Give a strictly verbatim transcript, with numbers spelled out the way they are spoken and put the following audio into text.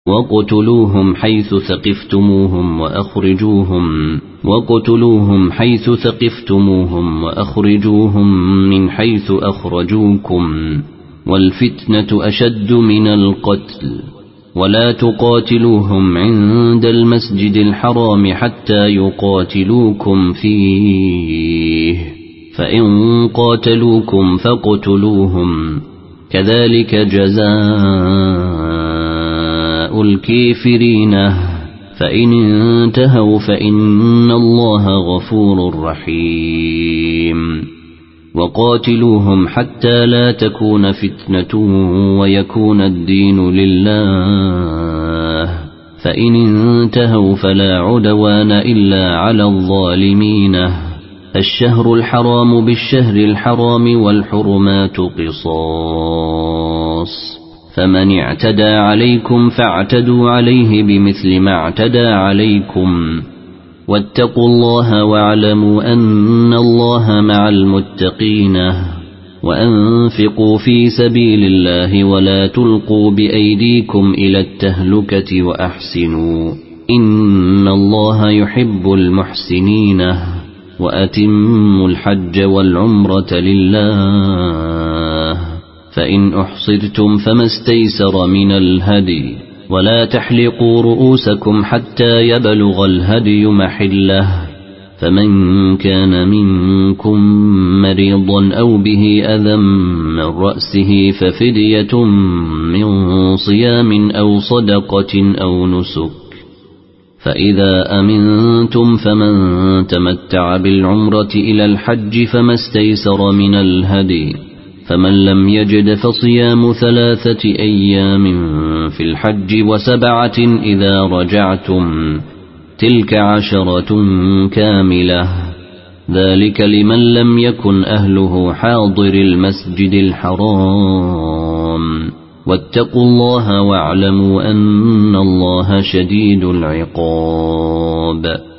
وقتلوهم حيث ثقفتموهم وأخرجوهم وقتلوهم حيث ثقفتموهم وأخرجوهم من حيث أخرجوكم والفتنة أشد من القتل ولا تقاتلوهم عند المسجد الحرام حتى يقاتلوكم فيه فإن قاتلوكم فاقتلوهم كذلك جزاء الكافرين فإن انتهوا فإن الله غفور رحيم وقاتلوهم حتى لا تكون فتنة ويكون الدين لله فإن انتهوا فلا عدوان إلا على الظالمين الشهر الحرام بالشهر الحرام والحرمات قصاص فمن اعتدى عليكم فاعتدوا عليه بمثل ما اعتدى عليكم واتقوا الله واعلموا أن الله مع المتقين وأنفقوا في سبيل الله ولا تلقوا بأيديكم إلى التهلكة وأحسنوا إن الله يحب المحسنين وأتموا الحج والعمرة لله فإن أحصرتم فما استيسر من الهدي ولا تحلقوا رؤوسكم حتى يبلغ الهدي محله فمن كان منكم مريضا أو به أذى من رأسه ففدية من صيام أو صدقة أو نسك فإذا أمنتم فمن تمتع بالعمرة إلى الحج فما استيسر من الهدي فمن لم يجد فصيام ثلاثة أيام في الحج وسبعة إذا رجعتم تلك عشرة كاملة ذلك لمن لم يكن أهله حاضر المسجد الحرام واتقوا الله واعلموا أن الله شديد العقاب.